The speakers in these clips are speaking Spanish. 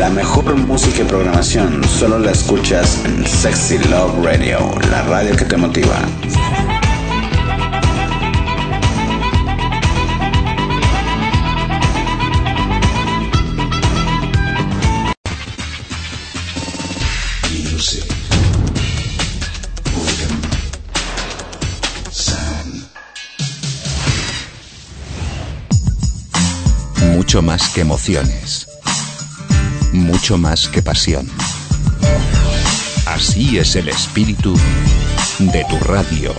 La mejor música y programación solo la escuchas en Sexy Love Radio, la radio que te motiva. Mucho más que emociones, mucho más que pasión. Así es el espíritu de tu radio.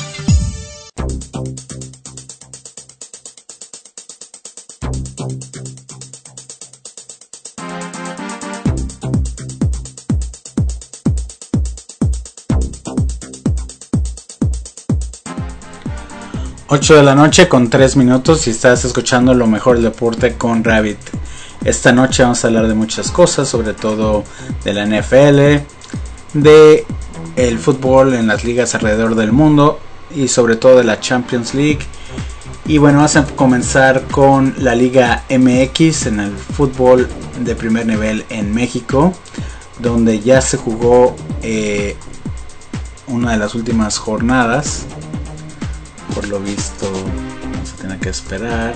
Ocho de la noche con 3 minutos y estás escuchando lo mejor del deporte con Rabbit. Esta noche vamos a hablar de muchas cosas, sobre todo de la NFL, de el fútbol en las ligas alrededor del mundo y sobre todo de la Champions League. Y bueno, vamos a comenzar con la Liga MX en el fútbol de primer nivel en México, donde ya se jugó una de las últimas jornadas. Por lo visto vamos a tener que esperar.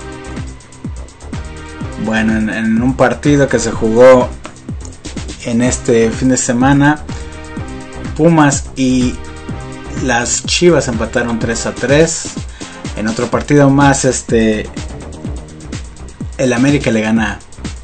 Bueno, en un partido que se jugó en este fin de semana, Pumas y las Chivas empataron 3-3. En otro partido más, el América le gana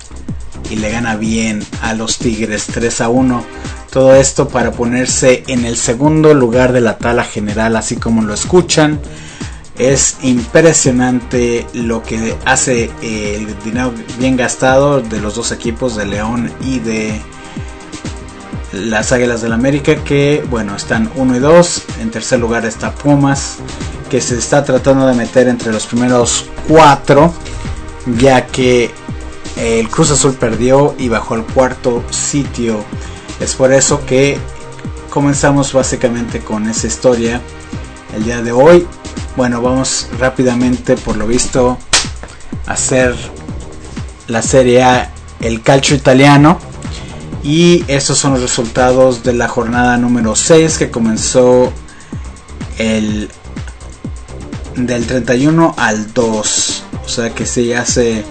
bien a los Tigres 3-1. Todo esto para ponerse en el segundo lugar de la tabla general, así como lo escuchan. Es impresionante lo que hace el dinero bien gastado de los dos equipos, de León y de las Águilas del América, que bueno, están 1 y 2. En tercer lugar está Pumas, que se está tratando de meter entre los primeros 4, ya que el Cruz Azul perdió y bajó al cuarto sitio. Es por eso que comenzamos básicamente con esa historia el día de hoy. Bueno, vamos rápidamente, por lo visto, a hacer la Serie A, el calcio italiano. Y estos son los resultados de la jornada número 6, que comenzó del 31 al 2. O sea que sí, hace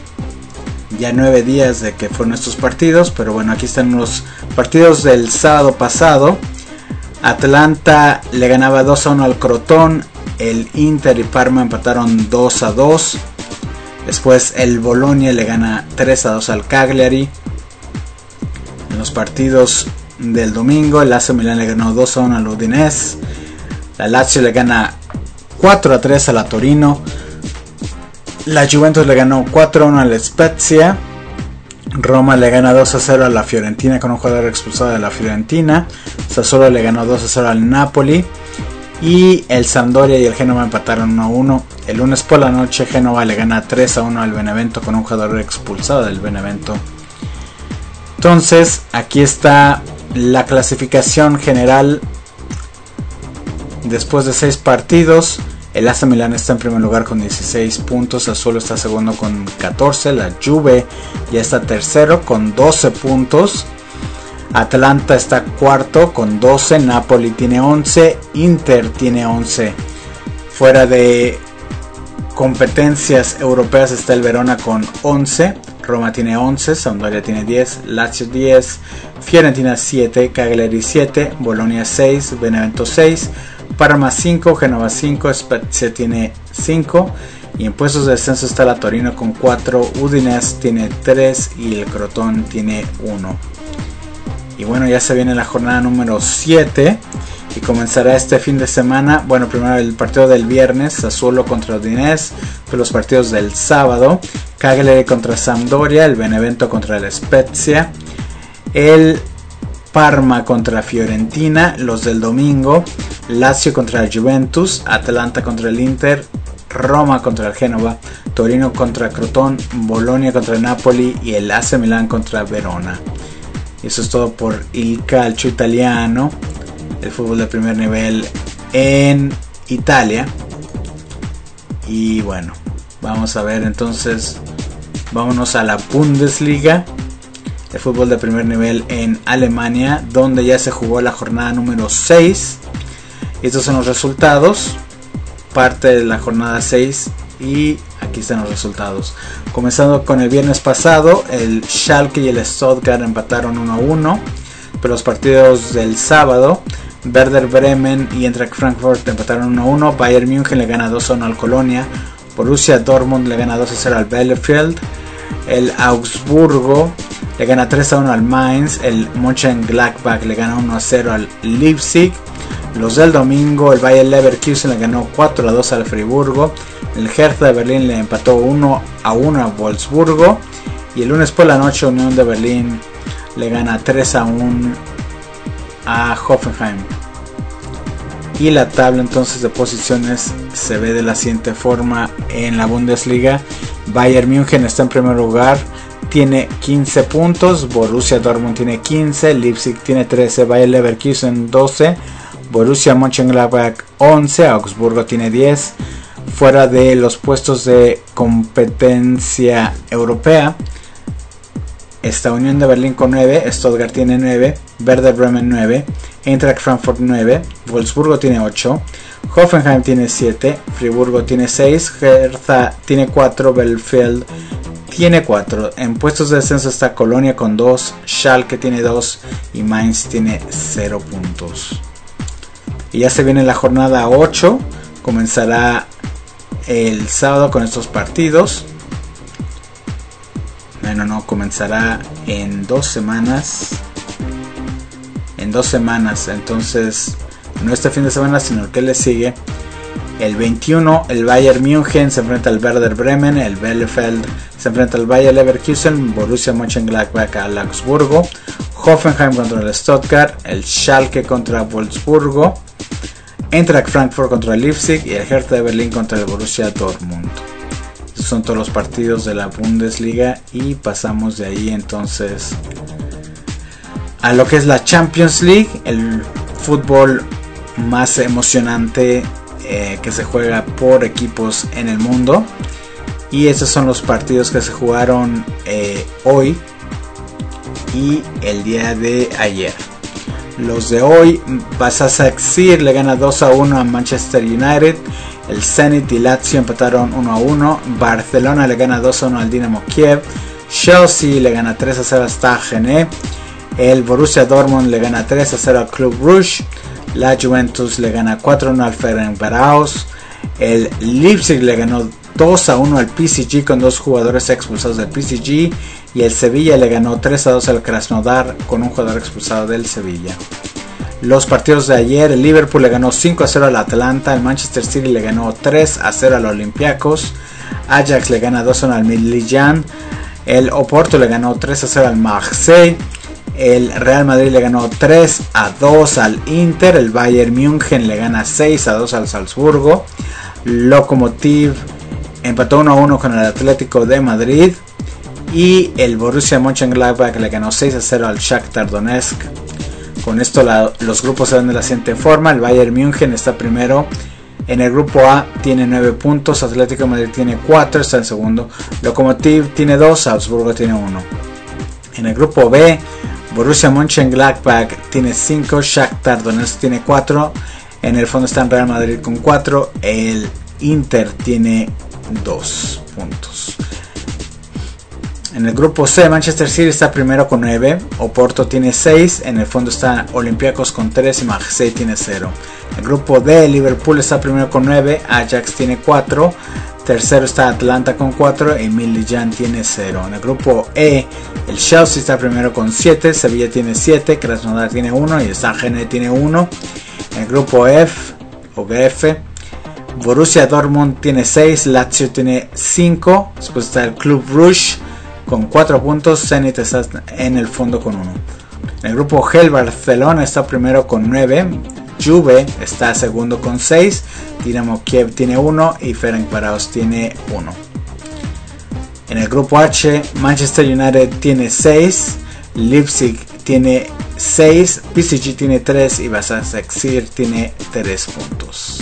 ya 9 días de que fueron estos partidos. Pero bueno, aquí están los partidos del sábado pasado. Atlanta le ganaba 2-1 al Crotone. El Inter y Parma empataron 2-2. Después el Bologna le gana 3-2 al Cagliari. En los partidos del domingo, el AC Milan le ganó 2-1 al Udinese. La Lazio le gana 4-3 a la Torino. La Juventus le ganó 4-1 al Spezia. Roma le gana 2-0 a la Fiorentina con un jugador expulsado de la Fiorentina. Sassuolo le ganó 2-0 al Napoli. Y el Sampdoria y el Génova empataron 1-1. El lunes por la noche, Génova le gana 3-1 al Benevento con un jugador expulsado del Benevento. Entonces, aquí está la clasificación general. Después de 6 partidos, el AC Milan está en primer lugar con 16 puntos. Sassuolo está segundo con 14. La Juve ya está tercero con 12 puntos. Atlanta está cuarto con 12. Napoli tiene 11. Inter tiene 11. Fuera de competencias europeas está el Verona con 11. Roma tiene 11. Sampdoria tiene 10. Lazio 10. Fiorentina 7. Cagliari 7. Bologna 6. Benevento 6. Parma 5. Génova 5. Spezia tiene 5. Y en puestos de descenso está la Torino con 4. Udinese tiene 3. Y el Crotone tiene 1. Y bueno, ya se viene la jornada número 7 y comenzará este fin de semana. Bueno, primero el partido del viernes, Sassuolo contra Udinese. Después los partidos del sábado, Cagliari contra Sampdoria, el Benevento contra el Spezia, el Parma contra Fiorentina. Los del domingo, Lazio contra el Juventus, Atalanta contra el Inter, Roma contra el Génova, Torino contra Crotone, Bologna contra el Napoli y el AC Milan contra Verona. Eso es todo por el calcio italiano, el fútbol de primer nivel en Italia. Y bueno, vamos a ver entonces, vámonos a la Bundesliga. de fútbol de primer nivel en Alemania, donde ya se jugó la jornada número 6. Y estos son los resultados, parte de la jornada 6, y aquí están los resultados. Comenzando con el viernes pasado, el Schalke y el Stuttgart empataron 1-1. Pero los partidos del sábado, Werder Bremen y Eintracht Frankfurt empataron 1-1. Bayern München le gana 2-1 al Colonia. Borussia Dortmund le gana 2-0 al Bielefeld. El Augsburgo le gana 3-1 al Mainz. El Mönchengladbach le gana 1-0 al Leipzig. Los del domingo, el Bayer Leverkusen le ganó 4-2 al Friburgo. El Hertha de Berlín le empató 1-1 a Wolfsburgo. Y el lunes por la noche, Unión de Berlín le gana 3-1 a Hoffenheim. Y la tabla entonces de posiciones se ve de la siguiente forma en la Bundesliga. Bayern München está en primer lugar, tiene 15 puntos. Borussia Dortmund tiene 15, Leipzig tiene 13, Bayer Leverkusen 12, Borussia Mönchengladbach 11, Augsburgo tiene 10. Fuera de los puestos de competencia europea está Unión de Berlín con 9, Stuttgart tiene 9, Werder Bremen 9, Eintracht Frankfurt 9, Wolfsburgo tiene 8, Hoffenheim tiene 7, Friburgo tiene 6, Hertha tiene 4, Bielefeld tiene 4. En puestos de descenso está Colonia con 2, Schalke tiene 2 y Mainz tiene 0 puntos. Y ya se viene la jornada 8, comenzará el sábado con estos partidos. No, comenzará en 2 semanas. En 2 semanas, entonces no este fin de semana, sino el que le sigue. El 21, el Bayern München se enfrenta al Werder Bremen, el Bielefeld se enfrenta al Bayer Leverkusen, Borussia Mönchengladbach al Augsburgo, Hoffenheim contra el Stuttgart, el Schalke contra Wolfsburgo, Eintracht Frankfurt contra el Leipzig y el Hertha de Berlín contra el Borussia Dortmund. Estos son todos los partidos de la Bundesliga y pasamos de ahí entonces a lo que es la Champions League, el fútbol más emocionante que se juega por equipos en el mundo. Y estos son los partidos que se jugaron hoy y el día de ayer. Los de hoy, Basaksehir le gana 2-1 a Manchester United. El Zenit y Lazio empataron 1-1. Barcelona le gana 2-1 al Dinamo Kiev. Chelsea le gana 3-0 a Stade Rennais. El Borussia Dortmund le gana 3-0 al Club Brugge. La Juventus le gana 4-1 al Ferencváros. El Leipzig le ganó 2-1 al PSG con 2 jugadores expulsados del PSG. Y el Sevilla le ganó 3-2 al Krasnodar con un jugador expulsado del Sevilla. Los partidos de ayer, el Liverpool le ganó 5-0 al Atalanta, el Manchester City le ganó 3-0 al Olympiacos, Ajax le gana 2-1 al Midtjylland, el Oporto le ganó 3-0 al Marseille, el Real Madrid le ganó 3-2 al Inter, el Bayern München le gana 6-2 al Salzburgo, Lokomotiv empató 1-1 con el Atlético de Madrid y el Borussia Mönchengladbach le ganó 6-0 al Shakhtar Donetsk. Con esto los grupos se dan de la siguiente forma. El Bayern München está primero. En el grupo A tiene 9 puntos. Atlético de Madrid tiene 4, está en segundo. Lokomotiv tiene 2, Augsburgo tiene 1. En el grupo B, Borussia Mönchengladbach tiene 5, Shakhtar Donetsk tiene 4. En el fondo está el Real Madrid con 4. El Inter tiene 2 puntos. En el grupo C, Manchester City está primero con 9, Oporto tiene 6, en el fondo está Olympiacos con 3 y Marseille tiene 0. En el grupo D, Liverpool está primero con 9, Ajax tiene 4, tercero está Atlanta con 4 y Midtjylland tiene 0. En el grupo E, el Chelsea está primero con 7, Sevilla tiene 7, Krasnodar tiene 1 y Stade Rennais tiene 1. En el grupo F, Borussia Dortmund tiene 6, Lazio tiene 5, después está el Club Brugge con 4 puntos, Zenit está en el fondo con 1. En el grupo G, el Barcelona está primero con 9, Juve está segundo con 6, Dinamo Kiev tiene 1 y Ferencváros tiene 1. En el grupo H, Manchester United tiene 6, Leipzig tiene 6, PSG tiene 3 y Basaksehir tiene 3 puntos.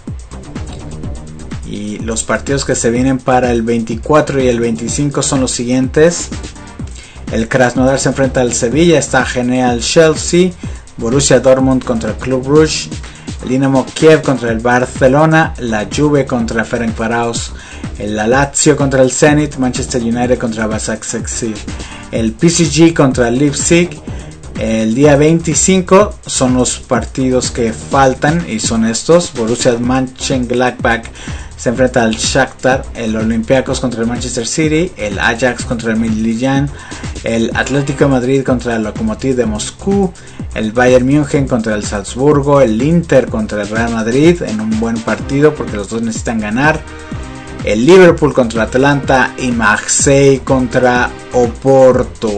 Y los partidos que se vienen para el 24 y el 25 son los siguientes. El Krasnodar se enfrenta al Sevilla, está genial Chelsea, Borussia Dortmund contra el Club Brugge, el Dinamo Kiev contra el Barcelona, la Juve contra Ferencváros, el Lazio contra el Zenit, Manchester United contra Başakşehir, el PSG contra el Leipzig. El día 25 son los partidos que faltan y son estos: Borussia Mönchengladbach se enfrenta al Shakhtar, el Olympiacos contra el Manchester City, el Ajax contra el Midtjylland, el Atlético de Madrid contra el Lokomotiv de Moscú, el Bayern München contra el Salzburgo, el Inter contra el Real Madrid en un buen partido porque los dos necesitan ganar, el Liverpool contra Atlanta y Marseille contra Oporto.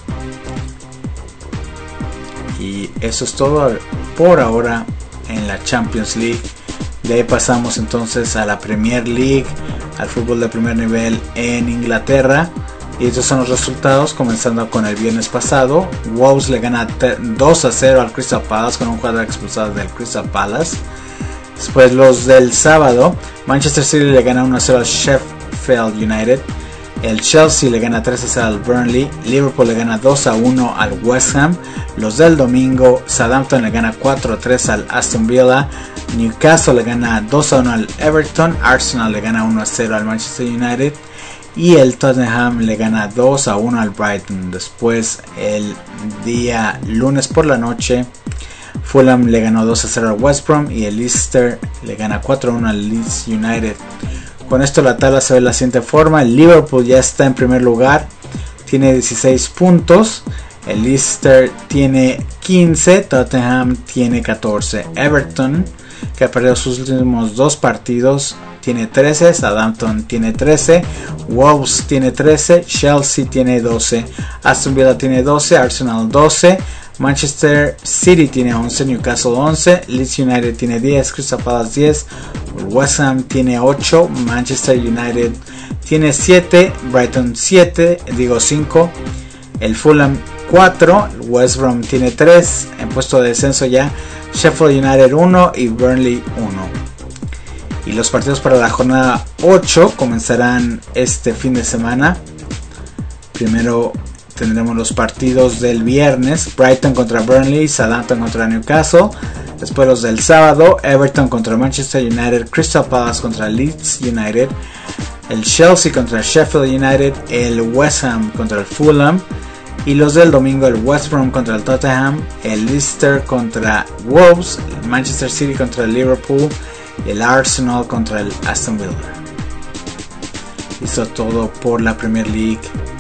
Y eso es todo por ahora en la Champions League. De ahí pasamos entonces a la Premier League, al fútbol de primer nivel en Inglaterra. Y estos son los resultados, comenzando con el viernes pasado. Wolves le gana 2-0 al Crystal Palace con un jugador expulsado del Crystal Palace. Después los del sábado, Manchester City le gana 1-0 al Sheffield United. El Chelsea le gana 3-0 al Burnley, Liverpool le gana 2-1 al West Ham. Los del domingo, Southampton le gana 4-3 al Aston Villa, Newcastle le gana 2-1 al Everton, Arsenal le gana 1-0 al Manchester United y el Tottenham le gana 2-1 al Brighton. Después el día lunes por la noche, Fulham le ganó 2-0 al West Brom y el Leicester le gana 4-1 al Leeds United. Con esto la tabla se ve de la siguiente forma: el Liverpool ya está en primer lugar, tiene 16 puntos, el Leicester tiene 15, Tottenham tiene 14, Everton, que ha perdido sus últimos 2 partidos, tiene 13, Southampton tiene 13, Wolves tiene 13, Chelsea tiene 12, Aston Villa tiene 12, Arsenal 12, Manchester City tiene 11, Newcastle 11, Leeds United tiene 10, Crystal Palace 10, West Ham tiene 8, Manchester United tiene 7, Brighton 5, el Fulham 4, West Brom tiene 3, en puesto de descenso ya Sheffield United 1 y Burnley 1. Y los partidos para la jornada 8 comenzarán este fin de semana. Primero tendremos los partidos del viernes: Brighton contra Burnley, Southampton contra Newcastle. Después los del sábado: Everton contra Manchester United, Crystal Palace contra Leeds United, el Chelsea contra Sheffield United, el West Ham contra el Fulham. Y los del domingo: el West Brom contra el Tottenham, el Leicester contra Wolves, el Manchester City contra el Liverpool, el Arsenal contra el Aston Villa. Eso es todo por la Premier League.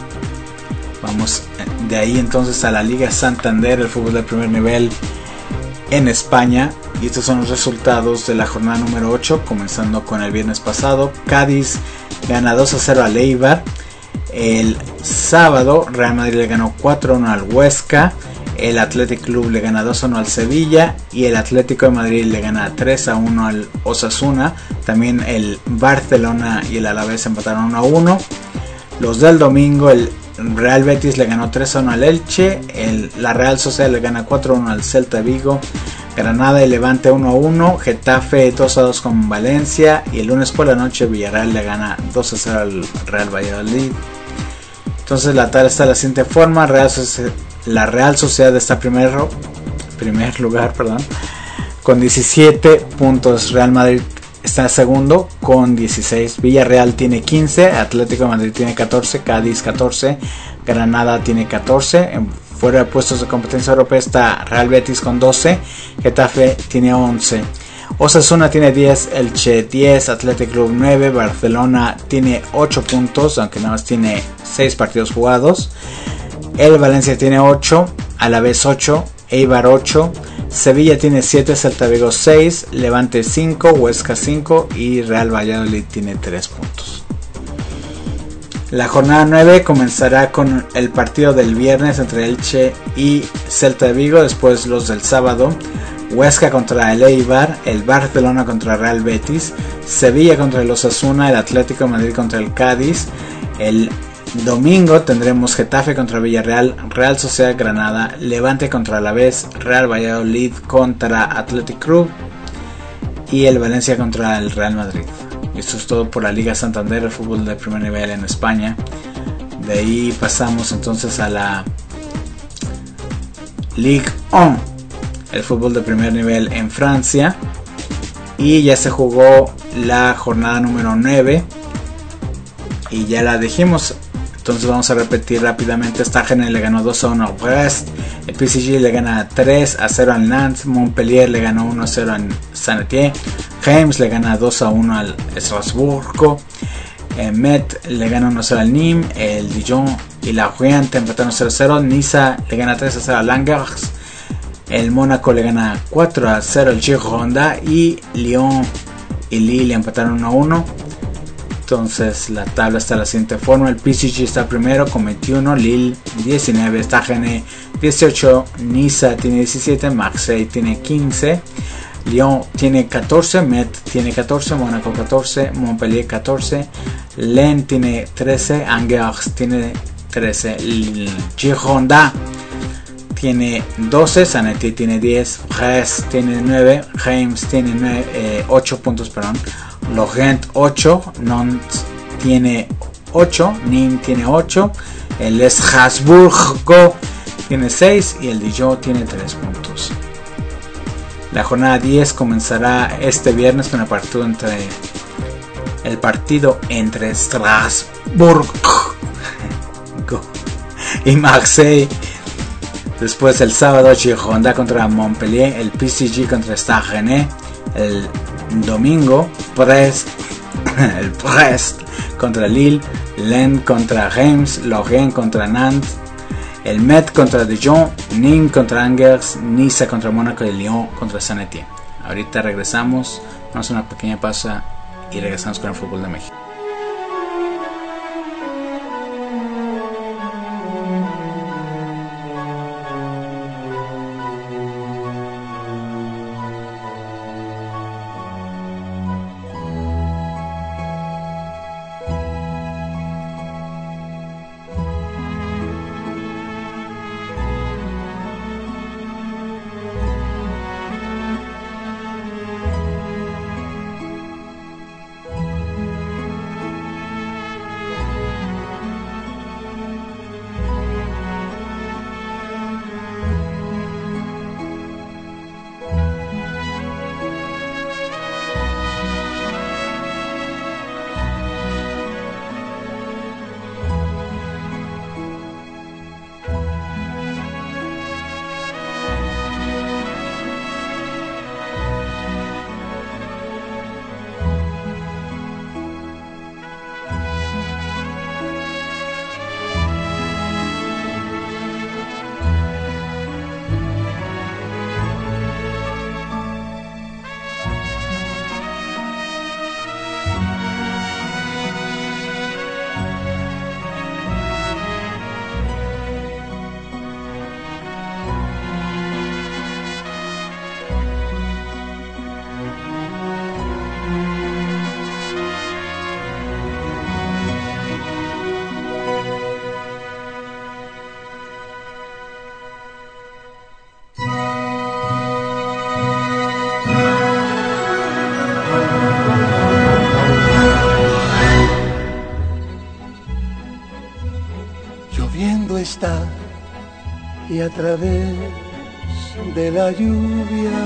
Vamos de ahí entonces a la Liga Santander, el fútbol de primer nivel en España. Y estos son los resultados de la jornada número 8, comenzando con el viernes pasado. Cádiz gana 2-0 al Eibar. El sábado, Real Madrid le ganó 4-1 al Huesca. El Athletic Club le gana 2-1 al Sevilla. Y el Atlético de Madrid le gana 3-1 al Osasuna. También el Barcelona y el Alavés empataron 1-1. Los del domingo: el Real Betis le ganó 3-1 al Elche, la Real Sociedad le gana 4-1 al Celta Vigo, Granada y Levante 1-1, Getafe 2-2 con Valencia, y el lunes por la noche Villarreal le gana 2-0 al Real Valladolid. Entonces la tabla está de la siguiente forma: la Real Sociedad está en primer lugar, con 17 puntos, Real Madrid está segundo con 16, Villarreal tiene 15, Atlético de Madrid tiene 14, Cádiz 14, Granada tiene 14. Fuera de puestos de competencia europea está Real Betis con 12, Getafe tiene 11, Osasuna tiene 10, Elche 10, Athletic Club 9, Barcelona tiene 8 puntos, aunque nada más tiene 6 partidos jugados, el Valencia tiene 8, Alavés 8, Eibar 8, Sevilla tiene 7, Celta Vigo 6, Levante 5, Huesca 5 y Real Valladolid tiene 3 puntos. La jornada 9 comenzará con el partido del viernes entre Elche y Celta de Vigo. Después los del sábado: Huesca contra el Eibar, el Barcelona contra Real Betis, Sevilla contra el Osasuna, el Atlético de Madrid contra el Cádiz. El domingo tendremos Getafe contra Villarreal, Real Sociedad Granada, Levante contra Alavés, Real Valladolid contra Athletic Club y el Valencia contra el Real Madrid. Esto es todo por la Liga Santander, el fútbol de primer nivel en España. De ahí pasamos entonces a la Ligue 1, el fútbol de primer nivel en Francia, y ya se jugó la jornada número 9 y ya la dijimos. Entonces vamos a repetir rápidamente. Stagene le ganó 2-1 a Brest, el PSG le gana 3-0 al Nantes, Montpellier le ganó 1-0 al Saint-Étienne, Reims le gana 2-1 al Estrasburgo, Metz le gana 1-0 al Nîmes, el Dijon y la Lorient empataron 0-0, Niza le gana 3-0 al Angers, el Mónaco le gana 4-0 al Girondins y Lyon y Lille empataron 1-1. Entonces la tabla está de la siguiente forma: el PSG está primero con 21, Lille 19, Stagene 18, Niza tiene 17, Marseille tiene 15, Lyon tiene 14, Metz tiene 14, Mónaco 14, Montpellier 14, Lens tiene 13, Angers tiene 13, Girondins tiene 12, Saint-Étienne tiene 10, Brest tiene 9, Reims tiene 8 puntos, perdón, Lorient 8, Nantes tiene 8, Nîmes tiene 8, el Estrasburgo tiene 6 y el Dijon tiene 3 puntos. La jornada 10 comenzará este viernes con el partido entre Strasbourg y Marseille. Después el sábado Girondins contra Montpellier, el PSG contra Stagene, el domingo Brest contra Lille, Lens contra Reims, Lorient contra Nantes, el Metz contra Dijon, Nîmes contra Angers, Niza contra Mónaco y Lyon contra Saint-Étienne. Ahorita regresamos, vamos a una pequeña pausa y regresamos con el fútbol de México. Está y a través de la lluvia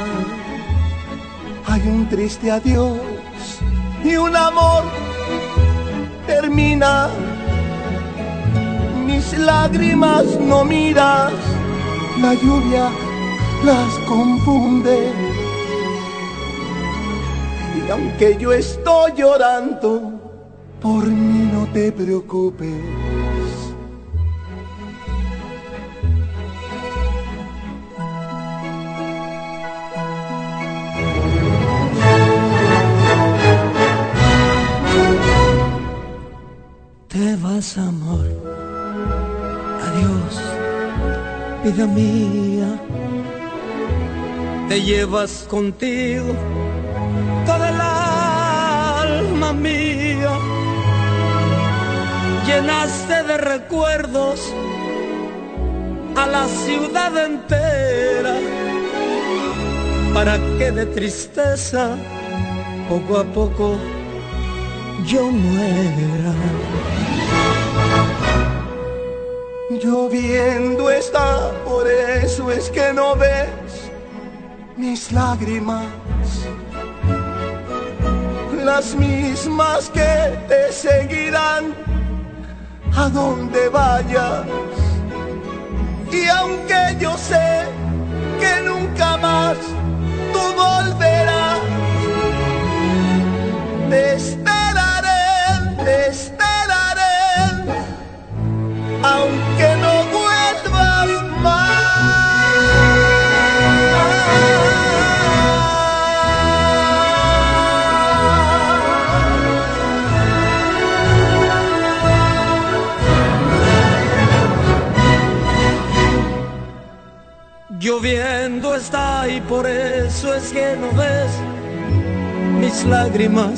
hay un triste adiós y un amor termina. Mis lágrimas no miras, la lluvia las confunde. Y aunque yo estoy llorando, por mí no te preocupes. Te vas, amor, adiós, vida mía. Te llevas contigo toda el alma mía. Llenaste de recuerdos a la ciudad entera, para que de tristeza poco a poco yo muera. Lloviendo está, por eso es que no ves mis lágrimas, las mismas que te seguirán a donde vayas. Y aunque yo sé que nunca más tú volverás, te esperaré, aunque no vuelvas más. Lloviendo está y por eso es que no ves mis lágrimas,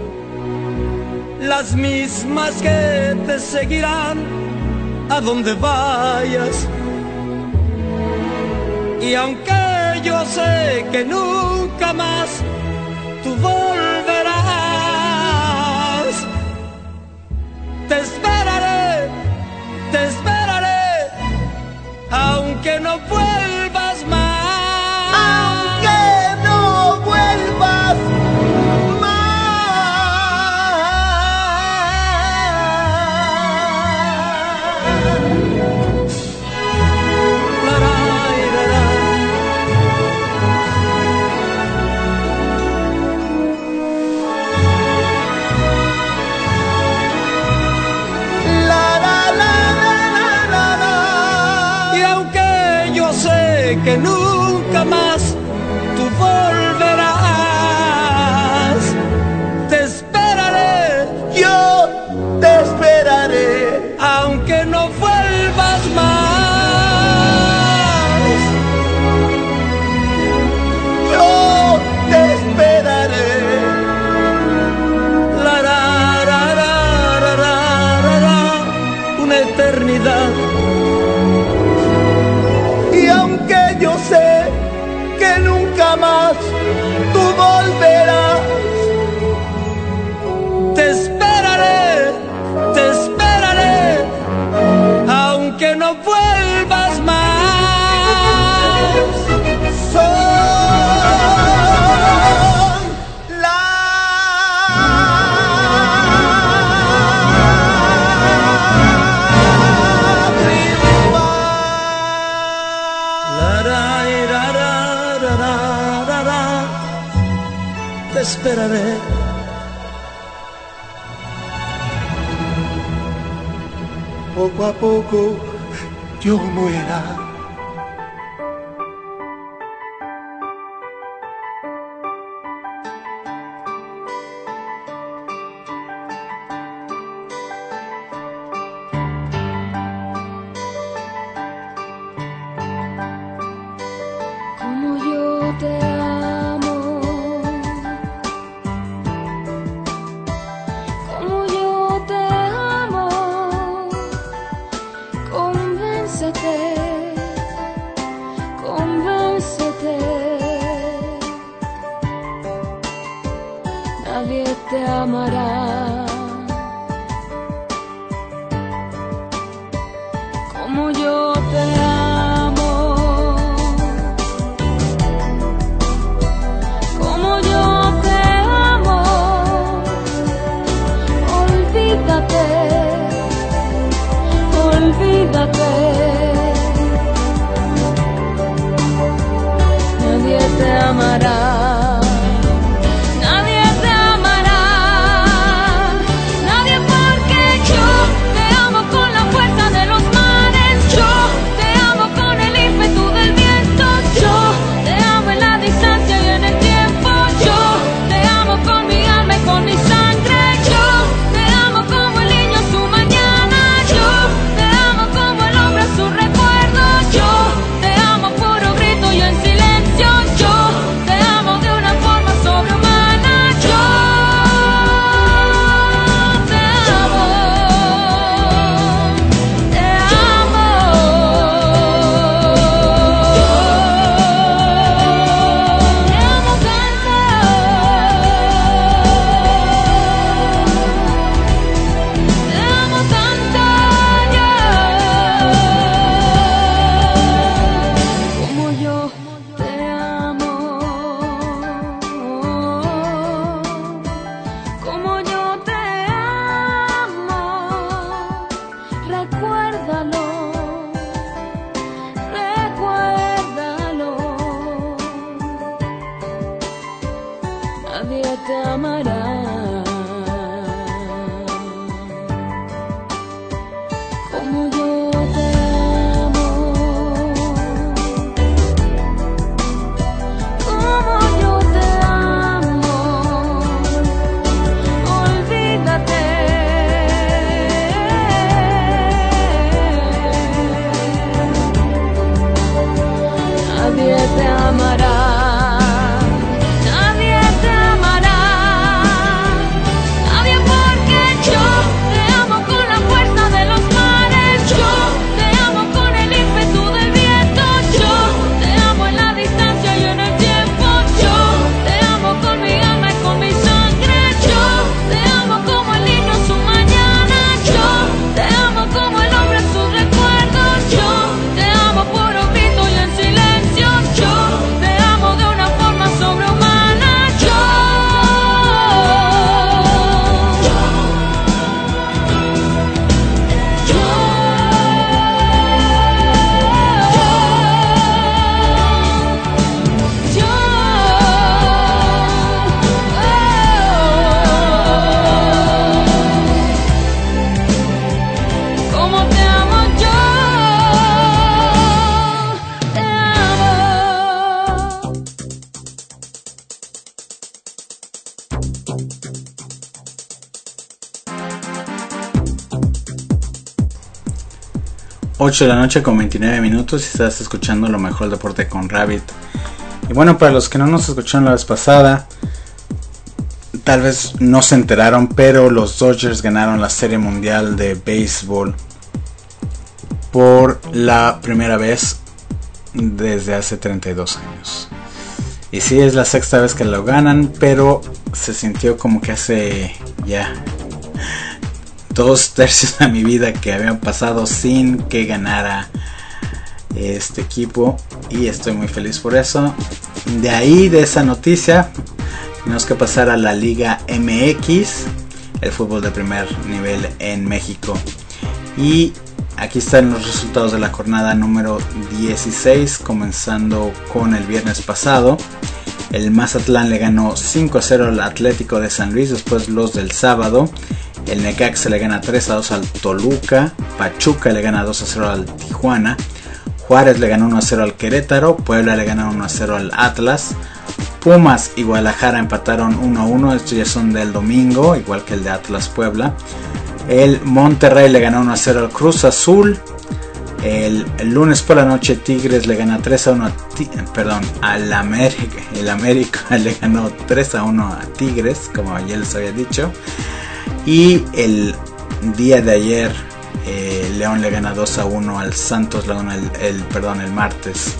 las mismas que te seguirán a donde vayas. Y aunque yo sé que nunca más tú volverás, te esperaré, aunque no vuelvas más. Aunque no vuelvas que nunca más tú volverás, te esperaré, yo te esperaré, aunque no vuelvas más. Yo te esperaré. Una eternidad. Yo sé que nunca más tú volverás. Te esperaré, aunque no vuelvas más. Son te esperaré. Poco a poco yo muera. Te amo 8 de la noche con 29 minutos y estás escuchando Lo Mejor del Deporte con Rabbit. Y bueno, para los que no nos escucharon la vez pasada, tal vez no se enteraron, pero los Dodgers ganaron la Serie Mundial de Béisbol por la primera vez desde hace 32 años. Y sí, es la sexta vez que lo ganan, pero se sintió como que hace ya 2/3 de mi vida que habían pasado sin que ganara este equipo, y estoy muy feliz por eso. De ahí, de esa noticia, tenemos que pasar a la Liga MX, el fútbol de primer nivel en México. Y aquí están los resultados de la jornada número 16, comenzando con el viernes pasado. El Mazatlán le ganó 5-0 al Atlético de San Luis. Después los del sábado, el Necaxa le gana 3-2 al Toluca. Pachuca le gana 2-0 al Tijuana. Juárez le ganó 1-0 al Querétaro. Puebla le gana 1-0 al Atlas. Pumas y Guadalajara empataron 1-1. Estos ya son del domingo, igual que el de Atlas Puebla. El Monterrey le ganó 1-0 al Cruz Azul. El lunes por la noche Tigres le gana 3-1 al América. El América le ganó 3-1 a Tigres, como ya les había dicho. Y el día de ayer León le gana 2-1 al Santos Laguna el martes.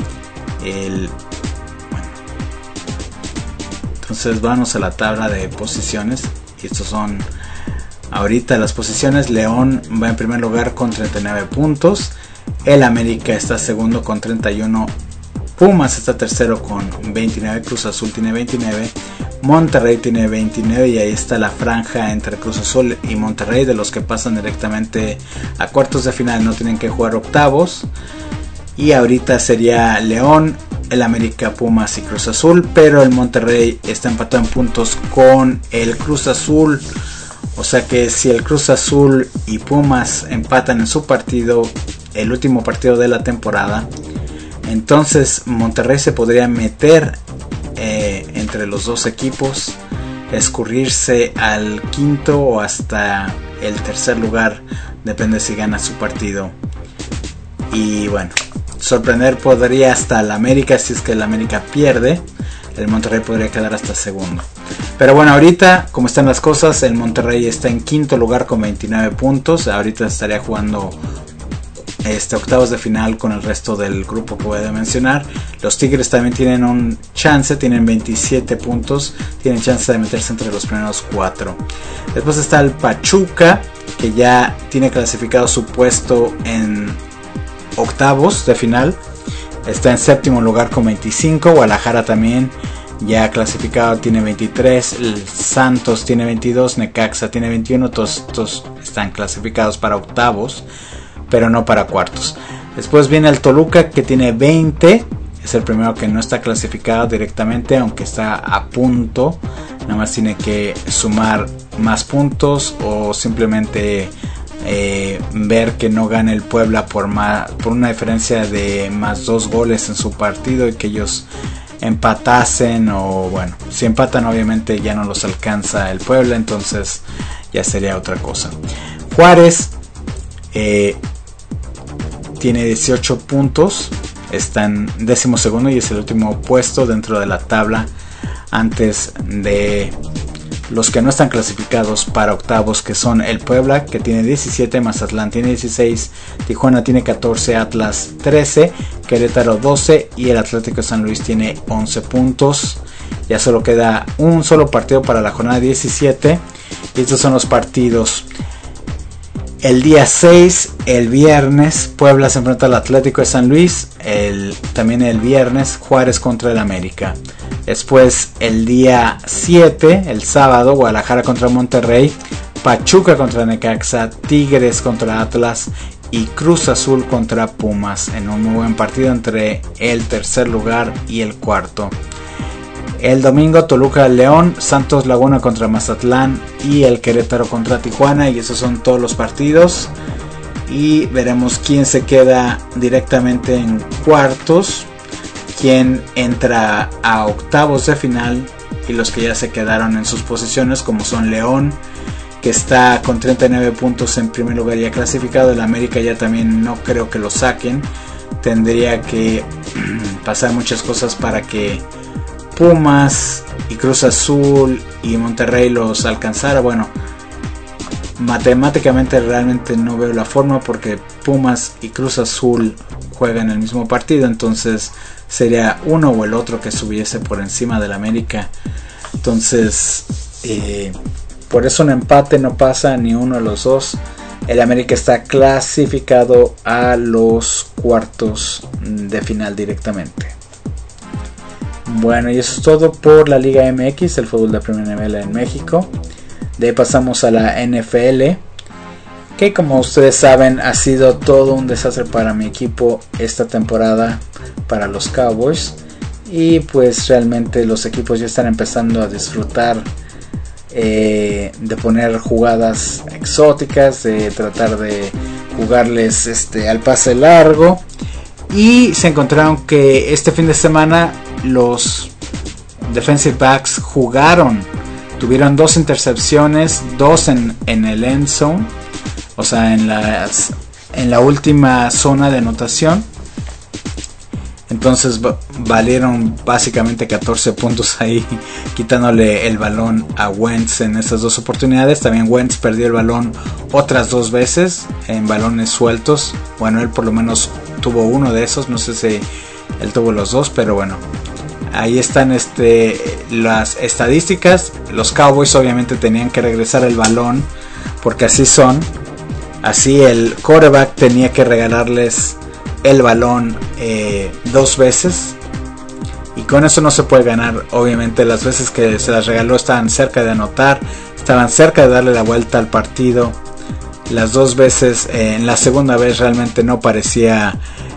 Entonces vamos a la tabla de posiciones. Y estos son ahorita las posiciones. León va en primer lugar con 39 puntos. El América está segundo con 31. Pumas está tercero con 29. Cruz Azul tiene 29. Monterrey tiene 29. Y ahí está la franja entre Cruz Azul y Monterrey, de los que pasan directamente a cuartos de final. No tienen que jugar octavos. Y ahorita sería León, el América, Pumas y Cruz Azul. Pero el Monterrey está empatado en puntos con el Cruz Azul. O sea que si el Cruz Azul y Pumas empatan en su partido, el último partido de la temporada, entonces Monterrey se podría meter entre los dos equipos, escurrirse al quinto o hasta el tercer lugar, depende si gana su partido. Y bueno, sorprender podría hasta el América. Si es que el América pierde, el Monterrey podría quedar hasta segundo. Pero bueno, ahorita como están las cosas, el Monterrey está en quinto lugar con 29 puntos. Ahorita estaría jugando octavos de final con el resto del grupo que voy a mencionar. Los Tigres también tienen un chance, tienen 27 puntos, tienen chance de meterse entre los primeros 4. Después está el Pachuca, que ya tiene clasificado su puesto en octavos de final. Está en séptimo lugar con 25. Guadalajara también ya clasificado, tiene 23. El Santos tiene 22. Necaxa tiene 21. Todos están clasificados para octavos, pero no para cuartos. Después viene el Toluca, que tiene 20. Es el primero que no está clasificado directamente, aunque está a punto. Nada más tiene que sumar más puntos o simplemente ver que no gane el Puebla por una diferencia de más 2 goles en su partido, y que ellos empatasen, o bueno, si empatan obviamente ya no los alcanza el Puebla, entonces ya sería otra cosa. Juárez tiene 18 puntos, está en 12º y es el último puesto dentro de la tabla, antes de los que no están clasificados para octavos, que son el Puebla, que tiene 17, Mazatlán tiene 16, Tijuana tiene 14, Atlas 13, Querétaro 12 y el Atlético de San Luis tiene 11 puntos. Ya solo queda un solo partido para la jornada 17 y estos son los partidos. El día 6, el viernes, Puebla se enfrenta al Atlético de San Luis. También el viernes, Juárez contra el América. Después, el día 7, el sábado, Guadalajara contra Monterrey, Pachuca contra Necaxa, Tigres contra Atlas y Cruz Azul contra Pumas, en un muy buen partido entre el tercer lugar y el cuarto. El domingo, Toluca León, Santos Laguna contra Mazatlán y el Querétaro contra Tijuana, y esos son todos los partidos. Y veremos quién se queda directamente en cuartos, quién entra a octavos de final y los que ya se quedaron en sus posiciones, como son León, que está con 39 puntos en primer lugar ya clasificado. El América ya también no creo que lo saquen. Tendría que pasar muchas cosas para que Pumas y Cruz Azul y Monterrey los alcanzara. Bueno, matemáticamente realmente no veo la forma, porque Pumas y Cruz Azul juegan el mismo partido, entonces sería uno o el otro que subiese por encima del América. Entonces por eso un empate no pasa ni uno de los dos. El América está clasificado a los cuartos de final directamente. Bueno, y eso es todo por la Liga MX, el fútbol de primer nivel en México. De ahí pasamos a la NFL, que como ustedes saben ha sido todo un desastre para mi equipo esta temporada, para los Cowboys. Y pues realmente los equipos ya están empezando a disfrutar de poner jugadas exóticas, de tratar de jugarles al pase largo. Y se encontraron que este fin de semana los defensive backs tuvieron 2 intercepciones, 2 en el end zone, o sea en la última zona de anotación. Entonces valieron básicamente 14 puntos ahí, quitándole el balón a Wentz en esas 2 oportunidades. También Wentz perdió el balón otras 2 veces en balones sueltos. Bueno, él por lo menos tuvo uno de esos, no sé si él tuvo los 2, pero bueno. Ahí están las estadísticas. Los Cowboys obviamente tenían que regresar el balón, porque así son. Así el quarterback tenía que regalarles el balón 2 veces. Y con eso no se puede ganar. Obviamente las veces que se las regaló estaban cerca de anotar, estaban cerca de darle la vuelta al partido. Las 2 veces, en la segunda vez realmente no parecía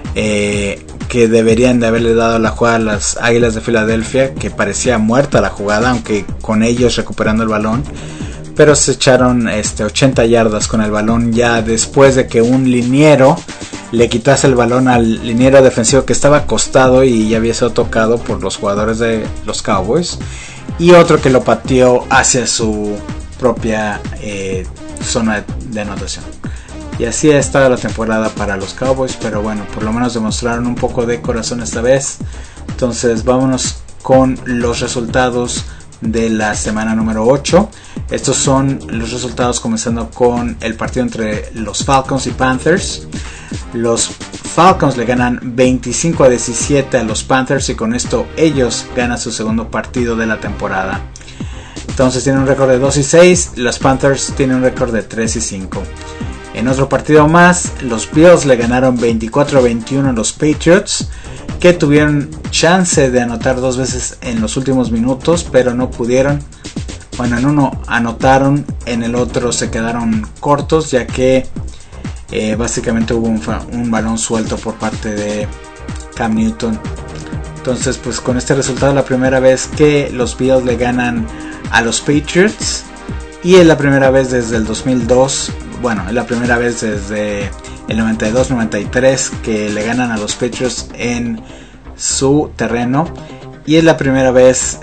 que deberían de haberle dado la jugada a las Águilas de Filadelfia, que parecía muerta la jugada, aunque con ellos recuperando el balón. Pero se echaron 80 yardas con el balón ya después de que un liniero le quitase el balón al liniero defensivo que estaba acostado y ya había sido tocado por los jugadores de los Cowboys, y otro que lo pateó hacia su propia zona de anotación. Y así ha estado la temporada para los Cowboys, pero bueno, por lo menos demostraron un poco de corazón esta vez. Entonces vámonos con los resultados de la semana número 8. Estos son los resultados, comenzando con el partido entre los Falcons y Panthers. Los Falcons le ganan 25-17 a los Panthers, y con esto ellos ganan su segundo partido de la temporada. Entonces tienen un récord de 2-6, los Panthers tienen un récord de 3-5. En otro partido más, los Bills le ganaron 24-21 a los Patriots, que tuvieron chance de anotar 2 veces en los últimos minutos, pero no pudieron. Bueno, en uno anotaron, en el otro se quedaron cortos, ya que básicamente hubo un balón suelto por parte de Cam Newton. Entonces, pues con este resultado, la primera vez que los Bills le ganan a los Patriots, y es la primera vez desde el 2002. Bueno, es la primera vez desde el 92-93 que le ganan a los Patriots en su terreno. Y es la primera vez,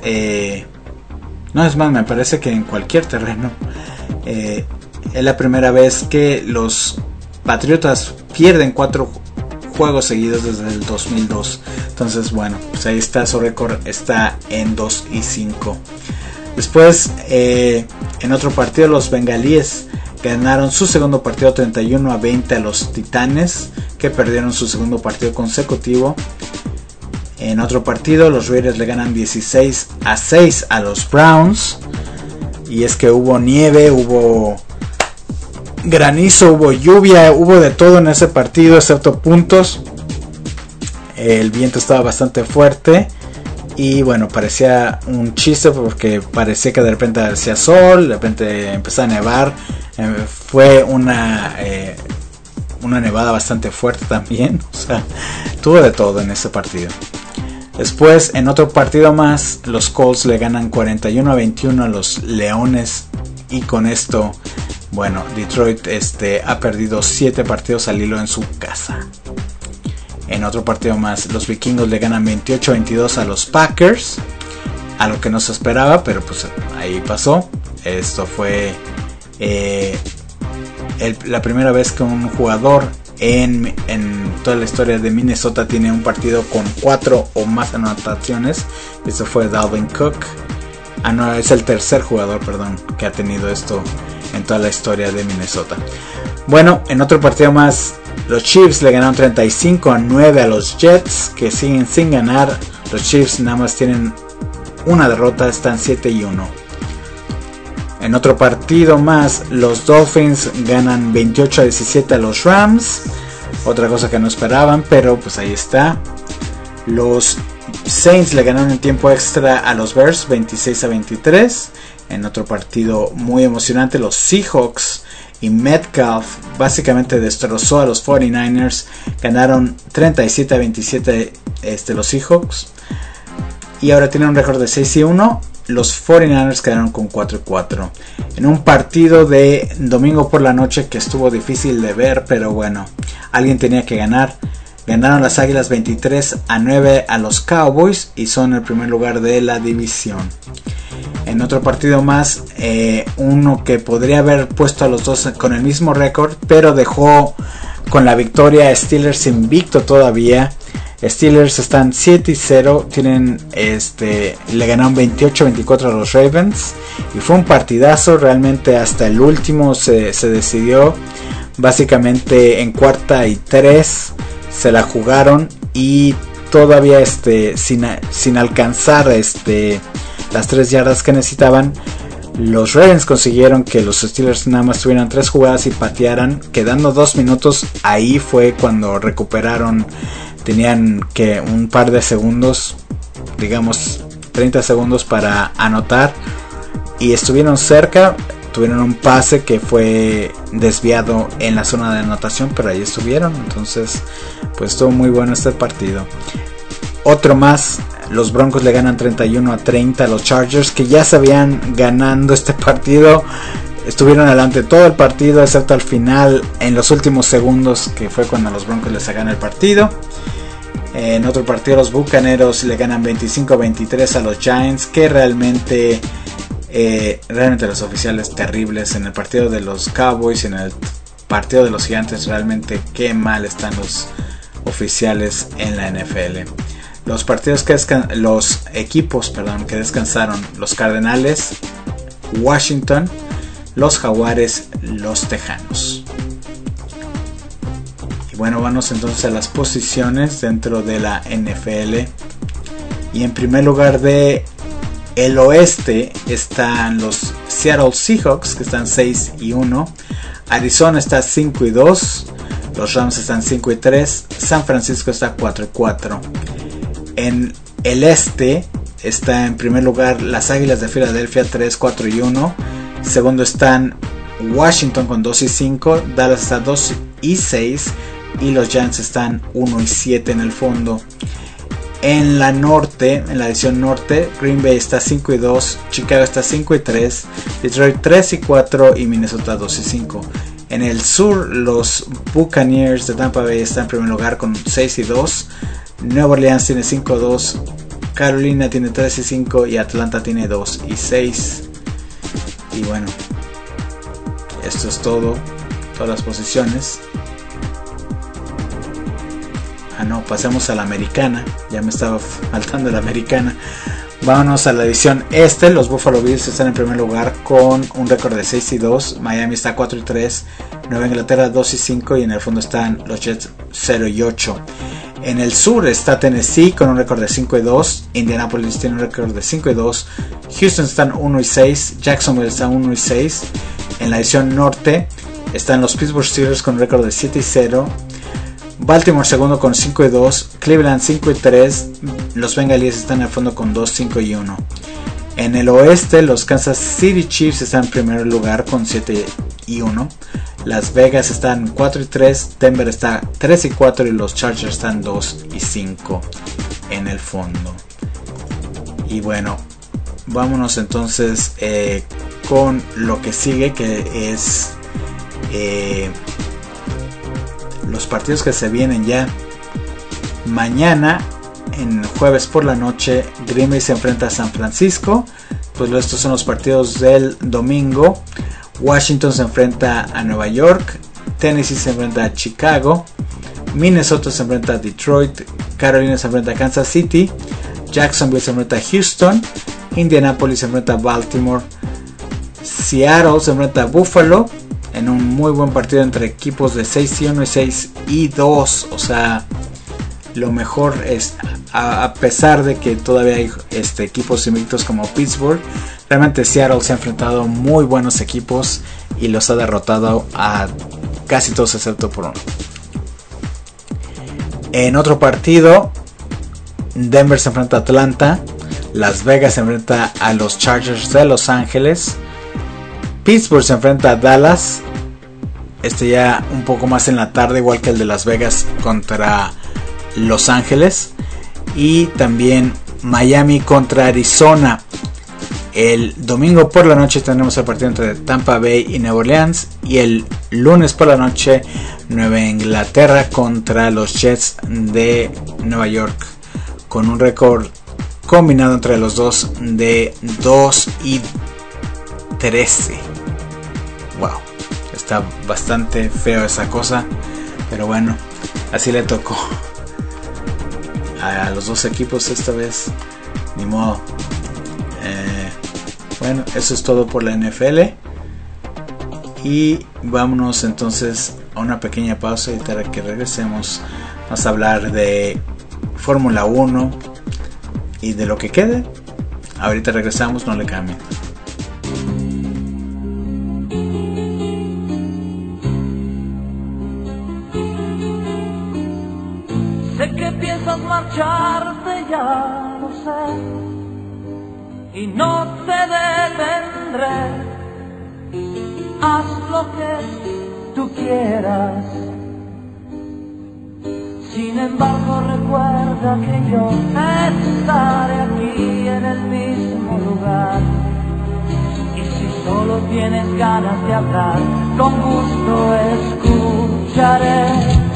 no es más, me parece que en cualquier terreno, es la primera vez que los Patriotas pierden 4 juegos seguidos desde el 2002. Entonces, bueno, pues ahí está, su récord está en 2-5. Después, en otro partido, los Bengalíes ganaron su segundo partido 31-20 a los Titanes, que perdieron su segundo partido consecutivo. En otro partido, los Raiders le ganan 16-6 a los Browns. Y es que hubo nieve, hubo granizo, hubo lluvia, hubo de todo en ese partido, excepto puntos. El viento estaba bastante fuerte. Y bueno, parecía un chiste, porque parecía que de repente hacía sol, de repente empezó a nevar. Fue una nevada bastante fuerte también. O sea, tuvo de todo en ese partido. Después, en otro partido más, los Colts le ganan 41-21 a los Leones. Y con esto, bueno, Detroit ha perdido 7 partidos al hilo en su casa. En otro partido más, los Vikingos le ganan 28-22 a los Packers. A lo que no se esperaba, pero pues ahí pasó. Esto fue la primera vez que un jugador en toda la historia de Minnesota tiene un partido con 4 o más anotaciones. Esto fue Dalvin Cook. No, es el tercer jugador, que ha tenido esto en toda la historia de Minnesota. Bueno, en otro partido más, los Chiefs le ganaron 35-9 a los Jets, que siguen sin ganar. Los Chiefs nada más tienen una derrota, están 7-1. En otro partido más, los Dolphins ganan 28-17 a los Rams. Otra cosa que no esperaban, pero pues ahí está. Los Saints le ganaron en tiempo extra a los Bears 26-23. En otro partido muy emocionante, los Seahawks y Metcalf básicamente destrozó a los 49ers. Ganaron 37-27 los Seahawks. Y ahora tienen un récord de 6-1. Los 49ers quedaron con 4-4. En un partido de domingo por la noche que estuvo difícil de ver, pero bueno, alguien tenía que ganar. Ganaron las Águilas 23-9 a los Cowboys y son el primer lugar de la división. En otro partido más, uno que podría haber puesto a los dos con el mismo récord, pero dejó con la victoria a Steelers invicto todavía. Steelers están 7-0, le ganaron 28-24 a los Ravens y fue un partidazo, realmente hasta el último se decidió. Básicamente en 4ª y 3 se la jugaron y todavía sin alcanzar las 3 yardas que necesitaban, los Ravens consiguieron que los Steelers nada más tuvieran 3 jugadas y patearan, quedando 2 minutos. Ahí fue cuando recuperaron. Tenían que un par de segundos, digamos 30 segundos para anotar y estuvieron cerca. Tuvieron un pase que fue desviado en la zona de anotación, pero ahí estuvieron. Entonces pues estuvo muy bueno este partido. Otro más, los Broncos le ganan 31-30 a los Chargers, que ya se habían ganando este partido. Estuvieron adelante todo el partido excepto al final, en los últimos segundos, que fue cuando los Broncos les ganan el partido. En otro partido, los Bucaneros le ganan 25-23 a los Giants, que realmente los oficiales terribles. En el partido de los Cowboys y en el partido de los Gigantes, realmente qué mal están los oficiales en la NFL. Los equipos que descansaron: los Cardenales, Washington, los Jaguares, los Tejanos. Y bueno, vamos entonces a las posiciones dentro de la NFL. Y en primer lugar de el oeste están los Seattle Seahawks, que están 6-1. Arizona está 5-2. Los Rams están 5-3. San Francisco está 4-4. En el este está en primer lugar las Águilas de Filadelfia, 3-4-1. Segundo están Washington con 2-5. Dallas está 2-6. Y los Giants están 1-7 en el fondo. En la norte, en la división norte, Green Bay está 5-2, Chicago está 5-3, Detroit 3-4 y Minnesota 2-5. En el sur, los Buccaneers de Tampa Bay están en primer lugar con 6-2, Nueva Orleans tiene 5-2, Carolina tiene 3-5 y Atlanta tiene 2-6. Y bueno, esto es todo, todas las posiciones. Pasemos a la americana. Ya me estaba faltando la americana. Vámonos a la división este. Los Buffalo Bills están en primer lugar con un récord de 6-2. Miami está 4-3. Nueva Inglaterra 2-5. Y en el fondo están los Jets 0-8. En el sur está Tennessee con un récord de 5-2. Indianapolis tiene un récord de 5-2. Houston están 1-6. Jacksonville está 1-6. En la división norte están los Pittsburgh Steelers con un récord de 7-0. Baltimore segundo con 5-2, Cleveland 5-3, los Bengalíes están al fondo con 2-5-1. En el oeste, los Kansas City Chiefs están en primer lugar con 7-1, Las Vegas están 4-3, Denver está 3-4 y los Chargers están 2-5 en el fondo. Y bueno, vámonos entonces con lo que sigue, que es los partidos que se vienen ya. Mañana, en jueves por la noche, Green Bay se enfrenta a San Francisco. Pues estos son los partidos del domingo. Washington se enfrenta a Nueva York, Tennessee se enfrenta a Chicago, Minnesota se enfrenta a Detroit, Carolina se enfrenta a Kansas City, Jacksonville se enfrenta a Houston, Indianapolis se enfrenta a Baltimore, Seattle se enfrenta a Buffalo en un muy buen partido entre equipos de 6-1 y 6-2. O sea, lo mejor es, a pesar de que todavía hay equipos invictos como Pittsburgh, realmente Seattle se ha enfrentado a muy buenos equipos y los ha derrotado a casi todos excepto por uno. En otro partido, Denver se enfrenta a Atlanta, Las Vegas se enfrenta a los Chargers de Los Ángeles, Pittsburgh se enfrenta a Dallas, ya un poco más en la tarde, igual que el de Las Vegas contra Los Ángeles, y también Miami contra Arizona. El domingo por la noche tenemos el partido entre Tampa Bay y Nueva Orleans, y el lunes por la noche Nueva Inglaterra contra los Jets de Nueva York, con un récord combinado entre los dos de 2-13. Wow, está bastante feo esa cosa, pero bueno, así le tocó a los dos equipos esta vez, ni modo. Bueno, eso es todo por la NFL, y vámonos entonces a una pequeña pausa, y para que regresemos vamos a hablar de Fórmula 1 y de lo que quede. Ahorita regresamos, no le cambien. Sé que piensas marcharte, ya lo sé, y no te detendré. Haz lo que tú quieras. Sin embargo, recuerda que yo estaré aquí en el mismo lugar. Y si solo tienes ganas de hablar, con gusto escucharé.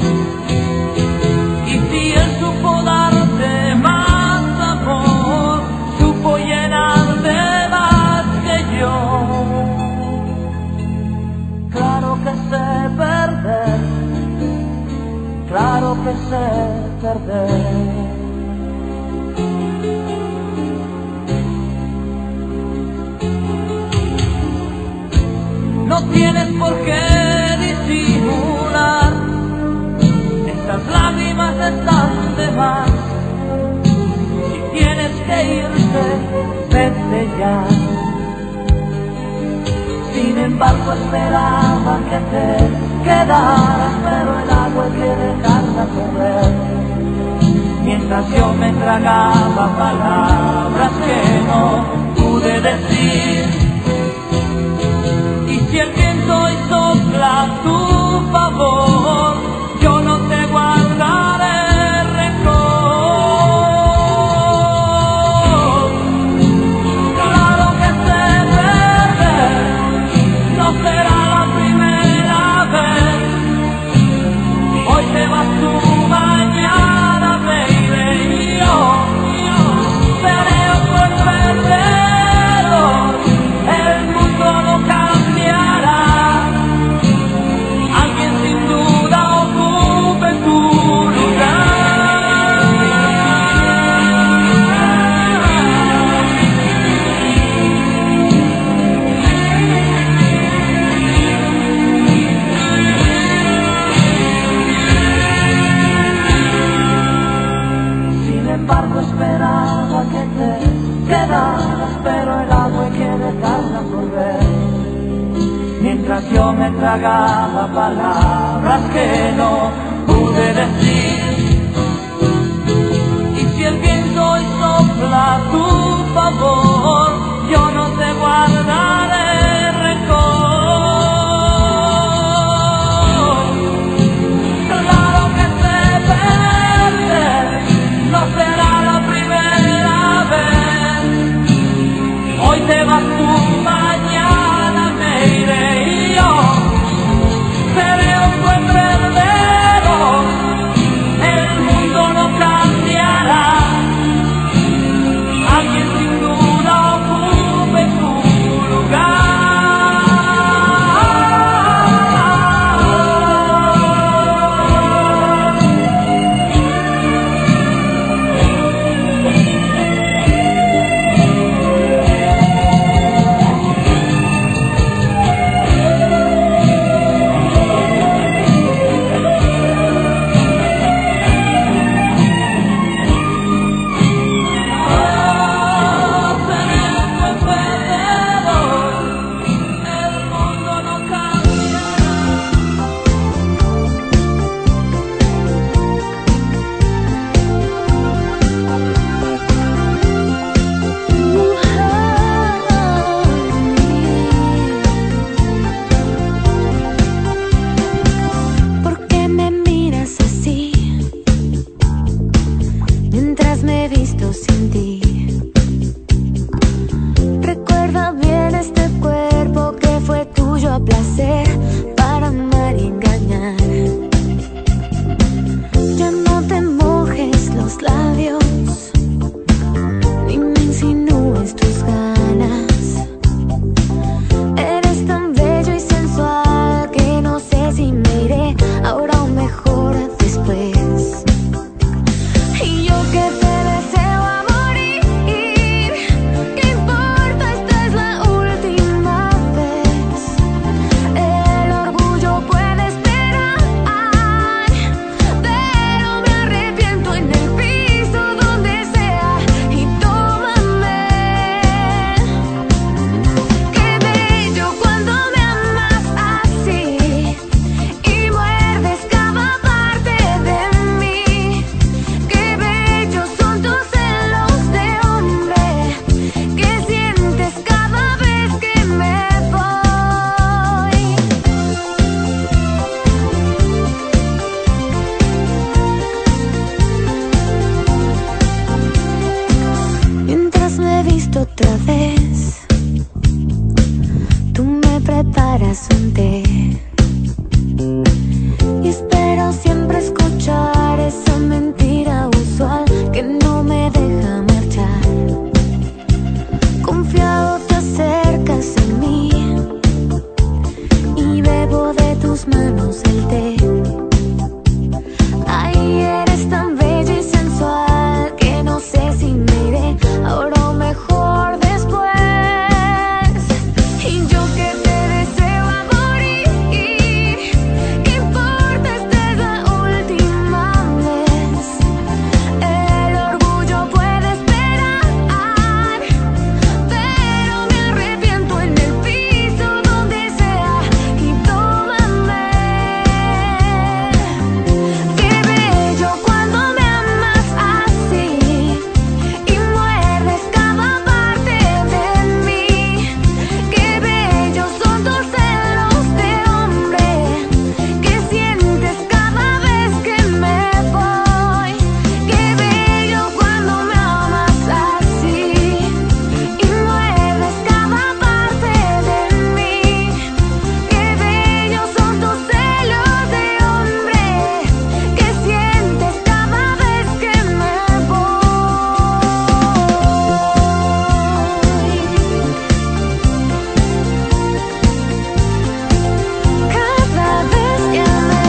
Y si él supo darte más amor, supo llenarte más que yo. Claro que sé perder, claro que sé perder. No tienes por qué disimular, estas lágrimas están de más. Si tienes que irte, vete ya. Sin embargo, esperaba que te quedaras, pero el agua hay que dejarla correr. Mientras yo me tragaba palabras que no pude decir. Y si el viento y sopla a tu favor, yo no te guardaré rencor. Claro que sé perder, no será la primera vez. Hoy te vas tú, mañana me iré yo. Seré otro perdedor, el mundo no cambiará. Alguien sin duda ocupe tu lugar. Sin embargo, esperaba que te quedaras, pero el agua hay que dejarla correr. Mientras yo me tragaba palabras que no pude decir. Y si el viento y sopla a tu favor, yo no te guardaré rencor. Claro que sé perder, no será la primera vez. Hoy te vas tú, mañana me iré yo. Seré un buen perdedor, el mundo no cambiará. Alguien sin duda manos el té. Ay, eres tan bella y sensual que no sé si me iré ahora o mejor después. Y yo que te deseo a morir, ¿qué importa? Esta es la última vez. El orgullo puede esperar, pero me arrepiento en el piso donde sea. Y tómame. Qué bello cuando me amas así y muerdes cada parte de mí. Qué bellos son tus celos de hombre que sientes cada vez que me voy. Qué bello cuando me amas así y muerdes cada parte de mí. Qué bellos son tus celos de hombre que sientes cada vez que me voy. Cada vez que me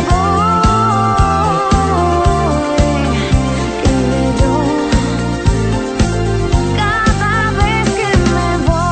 voy, qué bello. Cada vez que me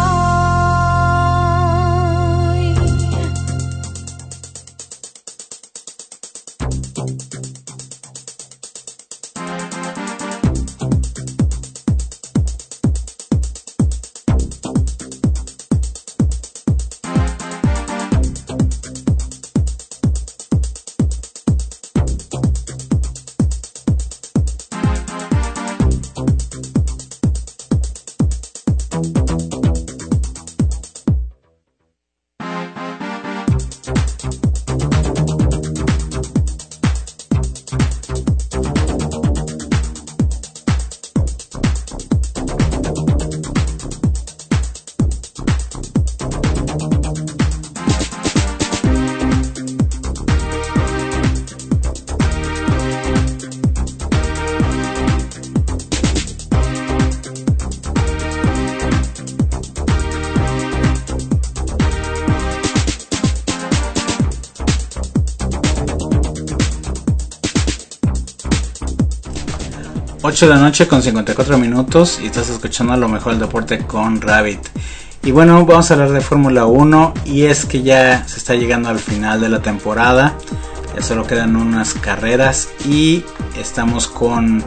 Ocho de la noche con 54 minutos y estás escuchando lo mejor del deporte con Rabbit. Y bueno, vamos a hablar de Fórmula 1 y es que ya se está llegando al final de la temporada. Ya solo quedan unas carreras y estamos con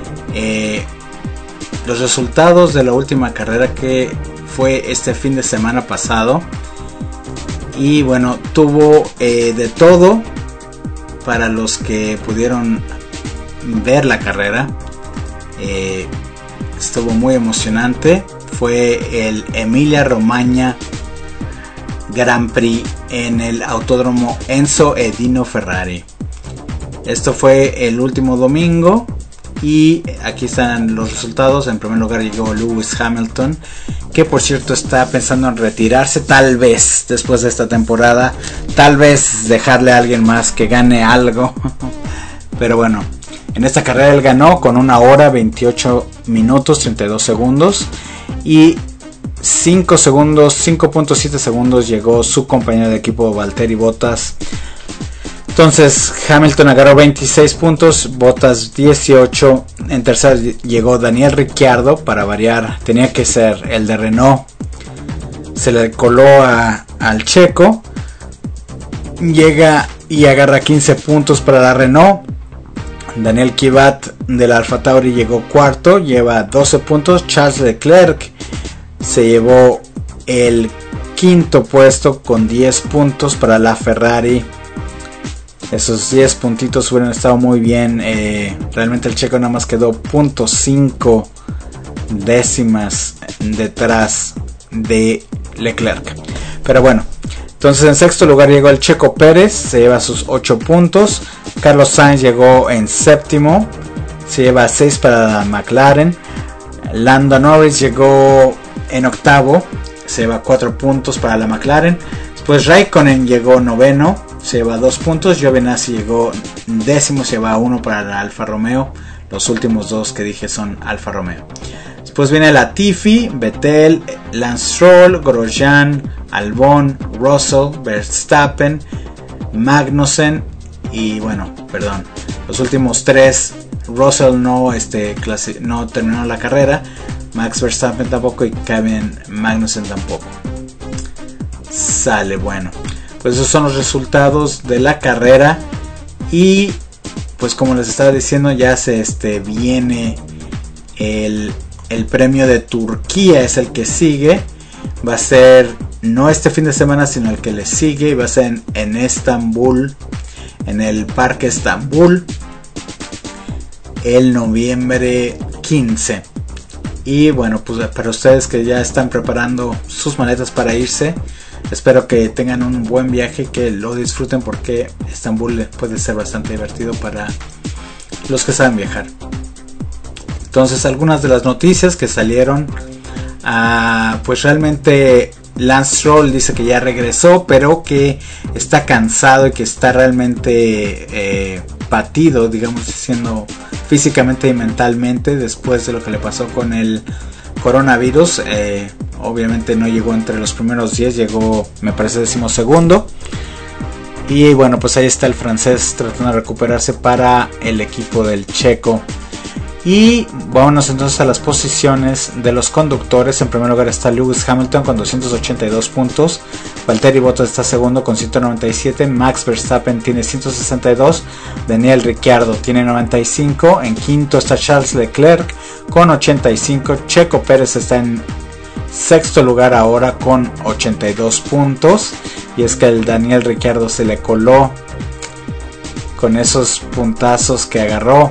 los resultados de la última carrera que fue este fin de semana pasado. Y bueno, tuvo de todo para los que pudieron ver la carrera. Estuvo muy emocionante. Fue el Emilia Romagna Grand Prix en el Autódromo Enzo Edino Ferrari. Esto fue el último domingo y aquí están los resultados. En primer lugar llegó Lewis Hamilton, que por cierto está pensando en retirarse, tal vez después de esta temporada, tal vez dejarle a alguien más que gane algo. Pero bueno, en esta carrera él ganó con 1 hora 28 minutos 32 segundos y 5.7 segundos llegó su compañero de equipo Valtteri Bottas. Entonces Hamilton agarró 26 puntos, Bottas 18. En tercera llegó Daniel Ricciardo, para variar, tenía que ser el de Renault. Se le coló al checo. Llega y agarra 15 puntos para la Renault. Daniel Kvyat del Alfa Tauri llegó cuarto, lleva 12 puntos. Charles Leclerc se llevó el quinto puesto con 10 puntos para la Ferrari. Esos 10 puntitos hubieran estado muy bien. Realmente el checo nada más quedó 0.5 décimas detrás de Leclerc. Pero bueno, entonces en sexto lugar llegó el Checo Pérez, se lleva sus 8 puntos. Carlos Sainz llegó en séptimo, se lleva 6 para la McLaren. Lando Norris llegó en octavo, se lleva 4 puntos para la McLaren. Después Raikkonen llegó noveno, se lleva 2 puntos. Giovinazzi llegó décimo, se lleva 1 para la Alfa Romeo. Los últimos dos que dije son Alfa Romeo. Después viene Latifi, Vettel, Lance Stroll, Grosjean, Albon, Russell, Verstappen, Magnussen y los últimos 3, Russell no terminó la carrera, Max Verstappen tampoco y Kevin Magnussen tampoco. Sale, bueno, pues esos son los resultados de la carrera y pues como les estaba diciendo ya se viene el premio de Turquía, es el que sigue, va a ser no este fin de semana sino el que le sigue y va a ser en Estambul, en el Parque Estambul, el noviembre 15. Y bueno, pues para ustedes que ya están preparando sus maletas para irse, espero que tengan un buen viaje, que lo disfruten porque Estambul puede ser bastante divertido para los que saben viajar. Entonces, algunas de las noticias que salieron, pues realmente Lance Stroll dice que ya regresó, pero que está cansado y que está realmente batido, digamos, diciendo físicamente y mentalmente después de lo que le pasó con el coronavirus. Obviamente no llegó entre los primeros 10, llegó, me parece, 12º. Y bueno, pues ahí está el francés tratando de recuperarse para el equipo del checo. Y vámonos entonces a las posiciones de los conductores. En primer lugar está Lewis Hamilton con 282 puntos. Valtteri Bottas está segundo con 197. Max Verstappen tiene 162. Daniel Ricciardo tiene 95. En quinto está Charles Leclerc con 85. Checo Pérez está en sexto lugar ahora con 82 puntos. Y es que el Daniel Ricciardo se le coló con esos puntazos que agarró.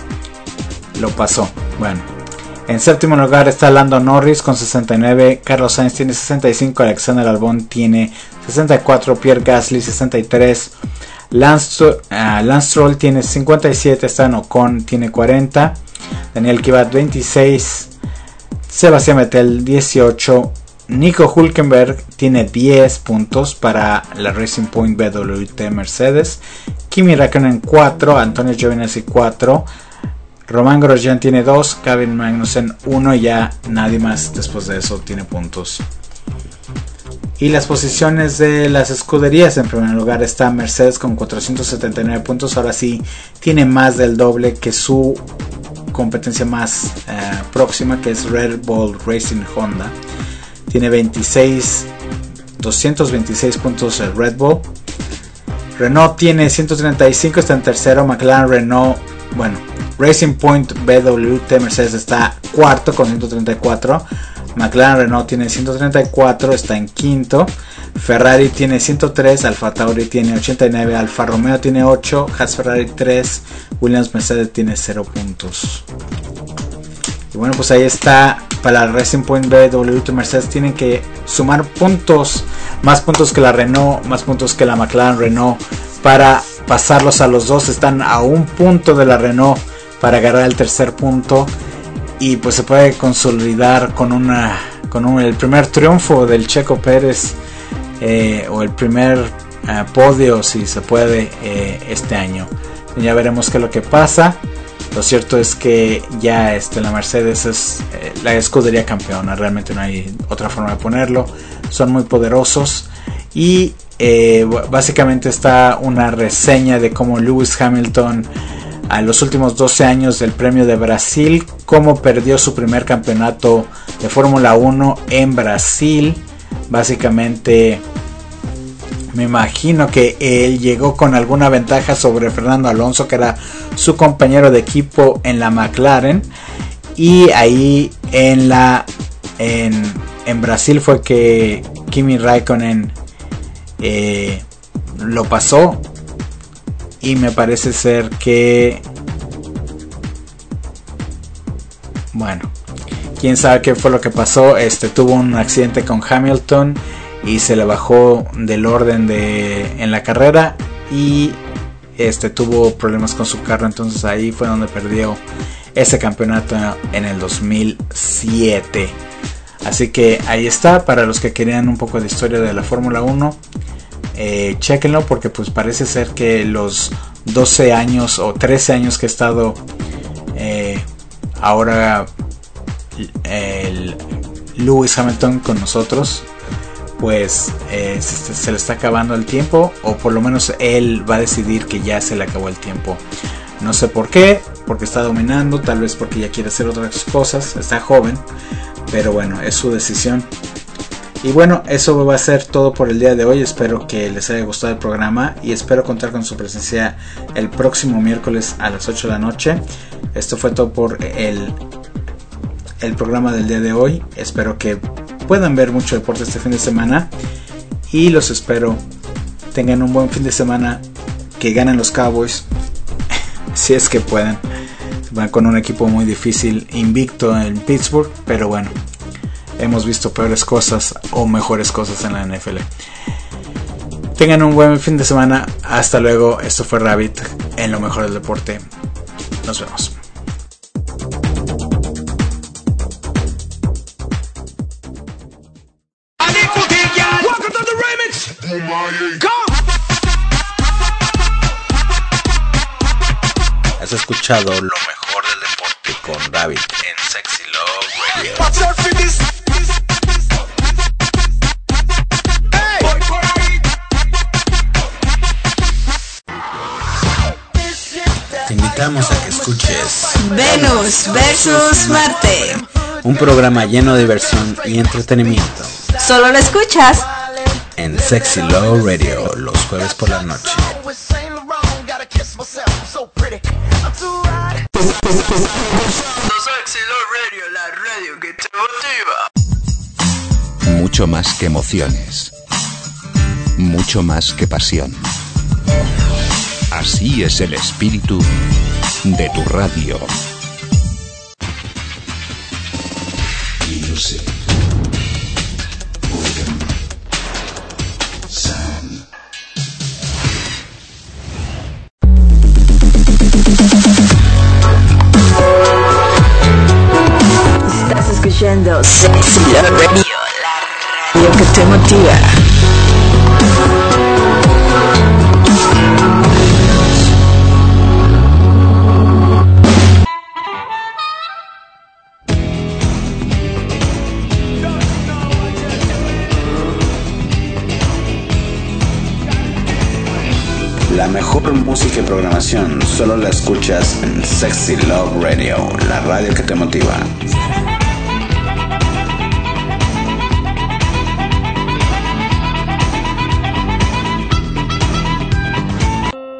Lo pasó. Bueno, en séptimo lugar está Lando Norris con 69, Carlos Sainz tiene 65, Alexander Albon tiene 64, Pierre Gasly 63, Lance Stroll tiene 57, Esteban Ocon tiene 40, Daniel Kvyat 26, Sebastián Vettel 18, Nico Hülkenberg tiene 10 puntos para la Racing Point BWT Mercedes, Kimi Räikkönen 4, Antonio Giovinazzi 4, Román Grosjean tiene 2, Kevin Magnussen 1 y ya nadie más después de eso tiene puntos. Y las posiciones de las escuderías: en primer lugar está Mercedes con 479 puntos, ahora sí tiene más del doble que su competencia más próxima, que es Red Bull Racing Honda. Tiene 226 puntos el Red Bull. Renault tiene 135, está en tercero. McLaren, Renault, Racing Point BWT Mercedes está cuarto con 134. McLaren Renault tiene 134, está en quinto. Ferrari tiene 103, Alfa Tauri tiene 89, Alfa Romeo tiene 8, Haas Ferrari 3, Williams Mercedes tiene 0 puntos. Y bueno, pues ahí está. Para la Racing Point BWT Mercedes tienen que sumar puntos, más puntos que la Renault, más puntos que la McLaren Renault, para pasarlos a los dos. Están a un punto de la Renault para agarrar el tercer punto y pues se puede consolidar con el primer triunfo del Checo Pérez, o el primer podio, si se puede, este año. Ya veremos qué es lo que pasa. Lo cierto es que ya la Mercedes es la escudería campeona, realmente no hay otra forma de ponerlo. Son muy poderosos y básicamente está una reseña de cómo Lewis Hamilton, a los últimos 12 años del Premio de Brasil, cómo perdió su primer campeonato de Fórmula 1 en Brasil. Básicamente me imagino que él llegó con alguna ventaja sobre Fernando Alonso, que era su compañero de equipo en la McLaren, y ahí en Brasil fue que Kimi Räikkönen lo pasó. Y me parece ser que, quién sabe qué fue lo que pasó. Tuvo un accidente con Hamilton y se le bajó del orden en la carrera y tuvo problemas con su carro. Entonces ahí fue donde perdió ese campeonato en el 2007. Así que ahí está, para los que querían un poco de historia de la Fórmula 1. Chequenlo, porque pues parece ser que los 12 años o 13 años que ha estado ahora el Lewis Hamilton con nosotros, pues se le está acabando el tiempo, o por lo menos él va a decidir que ya se le acabó el tiempo. No sé por qué, porque está dominando, tal vez porque ya quiere hacer otras cosas, está joven, pero bueno, es su decisión. Y bueno, eso va a ser todo por el día de hoy. Espero que les haya gustado el programa y espero contar con su presencia el próximo miércoles a las 8 de la noche. Esto fue todo por el programa del día de hoy. Espero que puedan ver mucho deporte este fin de semana y los espero. Tengan un buen fin de semana, que ganen los Cowboys si es que pueden. Van con un equipo muy difícil, invicto en Pittsburgh, pero bueno, hemos visto peores cosas o mejores cosas en la NFL. Tengan un buen fin de semana. Hasta luego. Esto fue Rabbit en lo mejor del deporte. Nos vemos. Has escuchado lo mejor del deporte con Rabbit en Sexy Love Radio. Te invitamos a que escuches Venus versus Marte, un programa lleno de diversión y entretenimiento solo lo escuchas en Sexy Love Radio los jueves por la noche. Sexy Love Radio, la radio que te motiva. Mucho más que emociones, mucho más que pasión. Así es el espíritu de tu radio. Music, rhythm, sound. Estás escuchando Sexy Love Radio, la radio que te motiva. La mejor música y programación solo la escuchas en Sexy Love Radio, la radio que te motiva.